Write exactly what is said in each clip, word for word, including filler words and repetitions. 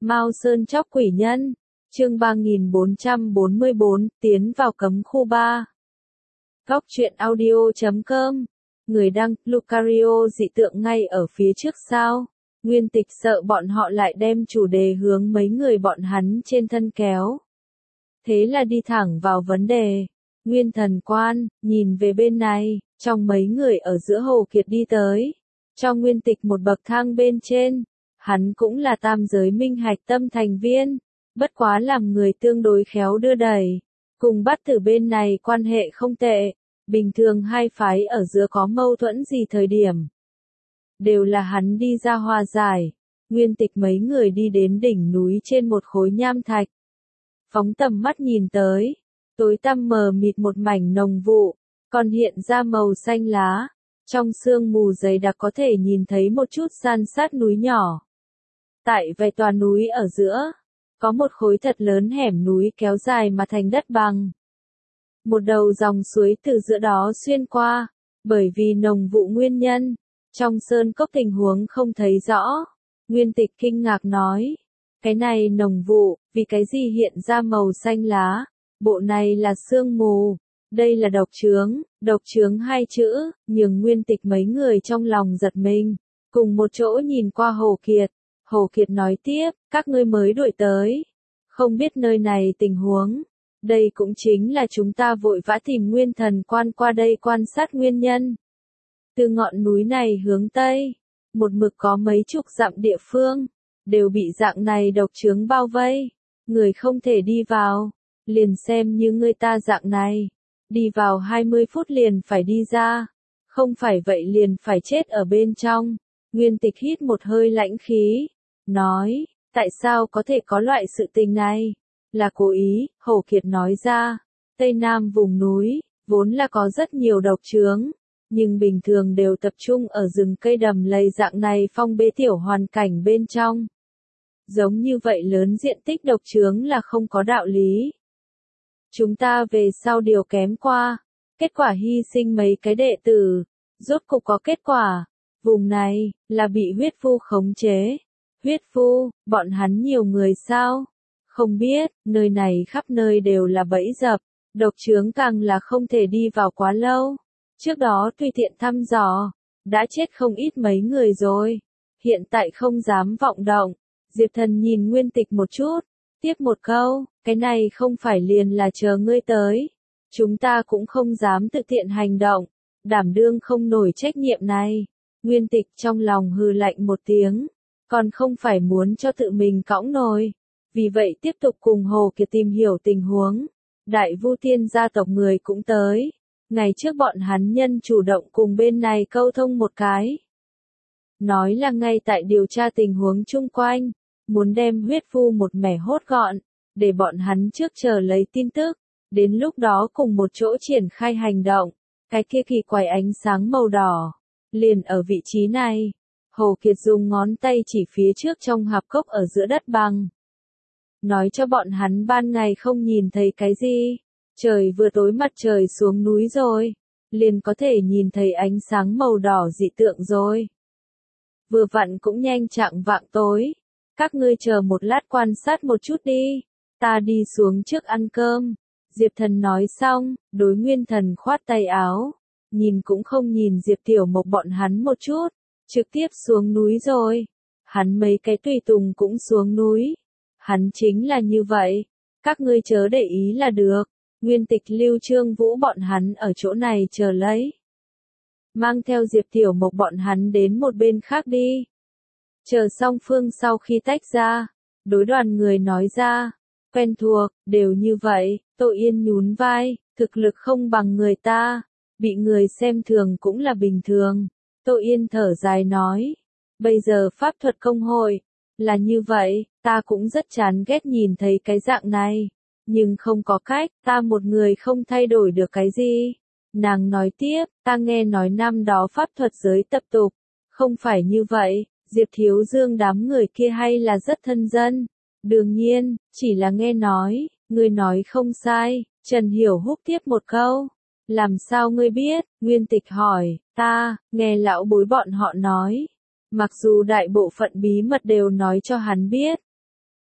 Mao Sơn chóc quỷ nhân, chương ba nghìn bốn trăm bốn mươi bốn, tiến vào cấm khu ba. Góc truyện audio chấm com, người đăng, Lucario dị tượng ngay ở phía trước sao? Nguyên Tịch sợ bọn họ lại đem chủ đề hướng mấy người bọn hắn trên thân kéo. Thế là đi thẳng vào vấn đề. Nguyên Thần Quan, nhìn về bên này, trong mấy người ở giữa Hồ Kiệt đi tới. Cho Nguyên Tịch một bậc thang bên trên. Hắn cũng là tam giới minh hạch tâm thành viên, bất quá làm người tương đối khéo đưa đẩy. Cùng Bát Tử bên này quan hệ không tệ, bình thường hai phái ở giữa có mâu thuẫn gì thời điểm. Đều là hắn đi ra hòa giải. Nguyên Tịch mấy người đi đến đỉnh núi trên một khối nham thạch. Phóng tầm mắt nhìn tới, tối tăm mờ mịt một mảnh nồng vụ, còn hiện ra màu xanh lá. Trong sương mù dày đặc có thể nhìn thấy một chút san sát núi nhỏ. Tại vài tòa núi ở giữa, có một khối thật lớn hẻm núi kéo dài mà thành đất bằng. Một đầu dòng suối từ giữa đó xuyên qua, bởi vì nồng vụ nguyên nhân, trong sơn cốc tình huống không thấy rõ. Nguyên Tịch kinh ngạc nói, cái này nồng vụ, vì cái gì hiện ra màu xanh lá, bộ này là sương mù, đây là độc chướng, độc chướng hai chữ, nhưng Nguyên Tịch mấy người trong lòng giật mình, cùng một chỗ nhìn qua Hồ Kiệt. Hồ Kiệt nói tiếp, các ngươi mới đuổi tới, không biết nơi này tình huống, đây cũng chính là chúng ta vội vã tìm Nguyên Thần Quan qua đây quan sát nguyên nhân. Từ ngọn núi này hướng Tây, một mực có mấy chục dặm địa phương, đều bị dạng này độc chướng bao vây, người không thể đi vào, liền xem như người ta dạng này, đi vào hai mươi phút liền phải đi ra, không phải vậy liền phải chết ở bên trong. Nguyên Tịch hít một hơi lãnh khí, nói, tại sao có thể có loại sự tình này? Là cố ý, Hồ Kiệt nói ra, Tây Nam vùng núi, vốn là có rất nhiều độc chướng, nhưng bình thường đều tập trung ở rừng cây đầm lầy dạng này phong bế tiểu hoàn cảnh bên trong. Giống như vậy lớn diện tích độc chướng là không có đạo lý. Chúng ta về sau điều kém qua, kết quả hy sinh mấy cái đệ tử, rốt cục có kết quả, vùng này, là bị huyết phu khống chế. Huyết phu, bọn hắn nhiều người sao? Không biết, nơi này khắp nơi đều là bẫy dập, độc chướng càng là không thể đi vào quá lâu. Trước đó tùy tiện thăm dò, đã chết không ít mấy người rồi, hiện tại không dám vọng động. Diệp Thần nhìn Nguyên Tịch một chút, tiếp một câu, cái này không phải liền là chờ ngươi tới. Chúng ta cũng không dám tự tiện hành động, đảm đương không nổi trách nhiệm này. Nguyên Tịch trong lòng hừ lạnh một tiếng. Còn không phải muốn cho tự mình cõng nồi. Vì vậy tiếp tục cùng Hồ Kiệt tìm hiểu tình huống. Đại Vu Tiên gia tộc người cũng tới. Ngày trước bọn hắn nhân chủ động cùng bên này câu thông một cái. Nói là ngay tại điều tra tình huống chung quanh. Muốn đem huyết phu một mẻ hốt gọn. Để bọn hắn trước chờ lấy tin tức. Đến lúc đó cùng một chỗ triển khai hành động. Cái kia kỳ quái ánh sáng màu đỏ. Liền ở vị trí này. Hồ Kiệt dùng ngón tay chỉ phía trước trong hạp cốc ở giữa đất bằng. Nói cho bọn hắn ban ngày không nhìn thấy cái gì. Trời vừa tối mặt trời xuống núi rồi. Liền có thể nhìn thấy ánh sáng màu đỏ dị tượng rồi. Vừa vặn cũng nhanh chạng vạng tối. Các ngươi chờ một lát quan sát một chút đi. Ta đi xuống trước ăn cơm. Diệp Thần nói xong, đối Nguyên Thần khoát tay áo. Nhìn cũng không nhìn Diệp Tiểu Mộc bọn hắn một chút. Trực tiếp xuống núi rồi. Hắn mấy cái tùy tùng cũng xuống núi. Hắn chính là như vậy. Các ngươi chớ để ý là được. Nguyên Tịch Lưu Trương Vũ bọn hắn ở chỗ này chờ lấy. Mang theo Diệp Tiểu Mộc bọn hắn đến một bên khác đi. Chờ song phương sau khi tách ra. Đối đoàn người nói ra. Quen thuộc, đều như vậy. Tô Yên nhún vai. Thực lực không bằng người ta. Bị người xem thường cũng là bình thường. Tô Yên thở dài nói, bây giờ pháp thuật công hội, là như vậy, ta cũng rất chán ghét nhìn thấy cái dạng này, nhưng không có cách, ta một người không thay đổi được cái gì. Nàng nói tiếp, ta nghe nói năm đó pháp thuật giới tập tục, không phải như vậy, Diệp Thiếu Dương đám người kia hay là rất thân dân. Đương nhiên, chỉ là nghe nói, ngươi nói không sai, Trần Hiểu Húc tiếp một câu. Làm sao ngươi biết? Nguyên Tịch hỏi, ta, nghe lão bối bọn họ nói. Mặc dù đại bộ phận bí mật đều nói cho hắn biết.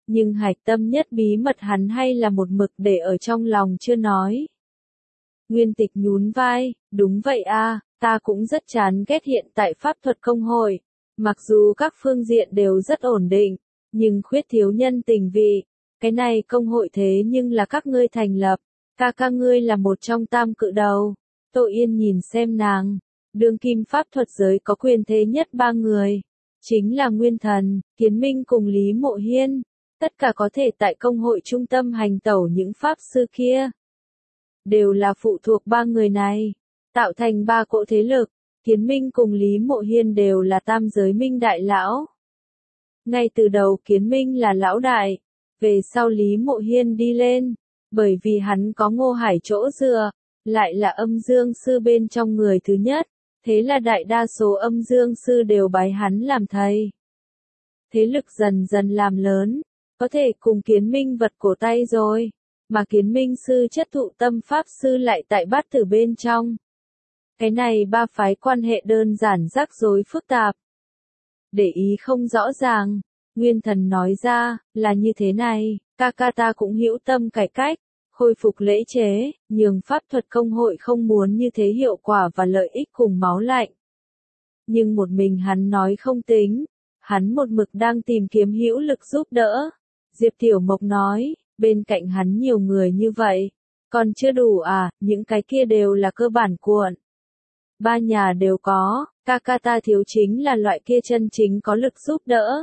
Nhưng hạch tâm nhất bí mật hắn hay là một mực để ở trong lòng chưa nói. Nguyên Tịch nhún vai, đúng vậy a, ta cũng rất chán ghét hiện tại pháp thuật công hội. Mặc dù các phương diện đều rất ổn định, nhưng khuyết thiếu nhân tình vị. Cái này công hội thế nhưng là các ngươi thành lập, ca ca ngươi là một trong tam cự đầu. Tô Yên nhìn xem nàng, đương kim pháp thuật giới có quyền thế nhất ba người. Chính là Nguyên Thần, Kiến Minh cùng Lý Mộ Hiên. Tất cả có thể tại công hội trung tâm hành tẩu những pháp sư kia. Đều là phụ thuộc ba người này, tạo thành ba cỗ thế lực. Kiến Minh cùng Lý Mộ Hiên đều là tam giới minh đại lão. Ngay từ đầu Kiến Minh là lão đại, về sau Lý Mộ Hiên đi lên, bởi vì hắn có Ngô Hải chỗ dựa, lại là âm dương sư bên trong người thứ nhất, thế là đại đa số âm dương sư đều bái hắn làm thầy. Thế lực dần dần làm lớn, có thể cùng Kiến Minh vật cổ tay rồi, mà Kiến Minh sư chất thụ tâm pháp sư lại tại bát tử bên trong. Cái này ba phái quan hệ đơn giản rắc rối phức tạp. Để ý không rõ ràng, Nguyên Thần nói ra, là như thế này, ca ca ta cũng hữu tâm cải cách, khôi phục lễ chế, nhường pháp thuật công hội không muốn như thế hiệu quả và lợi ích cùng máu lạnh. Nhưng một mình hắn nói không tính, hắn một mực đang tìm kiếm hữu lực giúp đỡ. Diệp Tiểu Mộc nói, bên cạnh hắn nhiều người như vậy, còn chưa đủ à, những cái kia đều là cơ bản cuộn. Ba nhà đều có, ca ca ta thiếu chính là loại kia chân chính có lực giúp đỡ.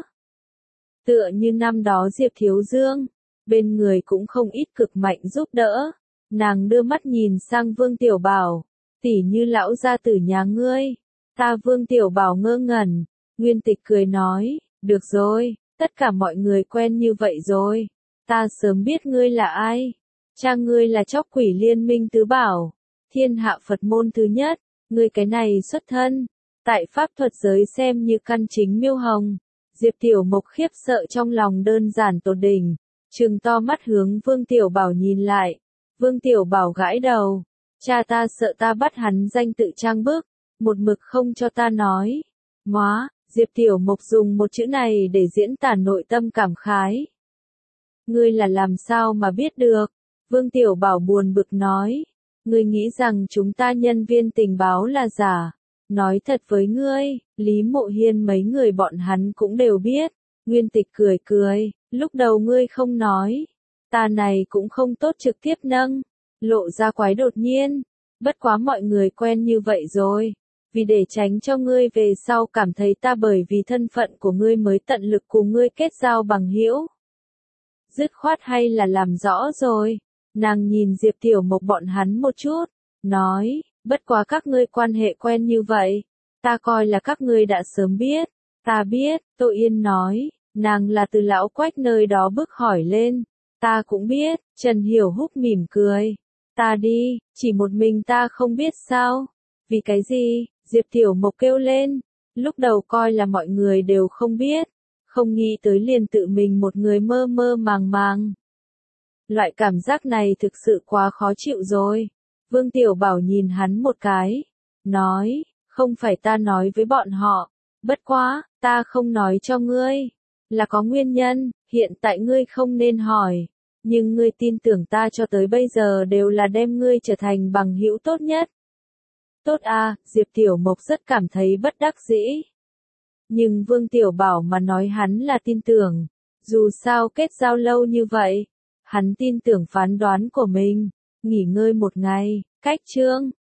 Tựa như năm đó Diệp Thiếu Dương, bên người cũng không ít cực mạnh giúp đỡ. Nàng đưa mắt nhìn sang Vương Tiểu Bảo, tỉ như lão gia tử nhà ngươi. Ta Vương Tiểu Bảo ngơ ngẩn, Nguyên Tịch cười nói, được rồi, tất cả mọi người quen như vậy rồi. Ta sớm biết ngươi là ai. Cha ngươi là Chóc Quỷ Liên Minh tứ bảo, thiên hạ Phật môn thứ nhất. Ngươi cái này xuất thân, tại pháp thuật giới xem như căn chính miêu hồng. Diệp Tiểu Mộc khiếp sợ trong lòng đơn giản tột đỉnh, trừng to mắt hướng Vương Tiểu Bảo nhìn lại. Vương Tiểu Bảo gãi đầu, cha ta sợ ta bắt hắn danh tự trang bức, một mực không cho ta nói. Móa, Diệp Tiểu Mộc dùng một chữ này để diễn tả nội tâm cảm khái. Ngươi là làm sao mà biết được? Vương Tiểu Bảo buồn bực nói. Ngươi nghĩ rằng chúng ta nhân viên tình báo là giả. Nói thật với ngươi, Lý Mộ Hiên mấy người bọn hắn cũng đều biết. Nguyên Tịch cười cười, lúc đầu ngươi không nói. Ta này cũng không tốt trực tiếp nâng. Lộ ra quái đột nhiên. Bất quá mọi người quen như vậy rồi. Vì để tránh cho ngươi về sau cảm thấy ta bởi vì thân phận của ngươi mới tận lực cùng ngươi kết giao bằng hữu. Dứt khoát hay là làm rõ rồi. Nàng nhìn Diệp Tiểu Mộc bọn hắn một chút, nói, bất quá các ngươi quan hệ quen như vậy, ta coi là các ngươi đã sớm biết. Ta biết, Tô Yên nói, nàng là từ lão Quách nơi đó bước hỏi lên. Ta cũng biết, Trần Hiểu Húc mỉm cười. Ta đi, chỉ một mình ta không biết sao. Vì cái gì? Diệp Tiểu Mộc kêu lên. Lúc đầu coi là mọi người đều không biết, không nghĩ tới liền tự mình một người mơ mơ màng màng. Loại cảm giác này thực sự quá khó chịu rồi. Vương Tiểu Bảo nhìn hắn một cái, nói, không phải ta nói với bọn họ, bất quá, ta không nói cho ngươi, là có nguyên nhân, hiện tại ngươi không nên hỏi, nhưng ngươi tin tưởng ta cho tới bây giờ đều là đem ngươi trở thành bằng hữu tốt nhất. Tốt à, Diệp Tiểu Mộc rất cảm thấy bất đắc dĩ. Nhưng Vương Tiểu Bảo mà nói hắn là tin tưởng, dù sao kết giao lâu như vậy. Hắn tin tưởng phán đoán của mình, nghỉ ngơi một ngày, cách chương.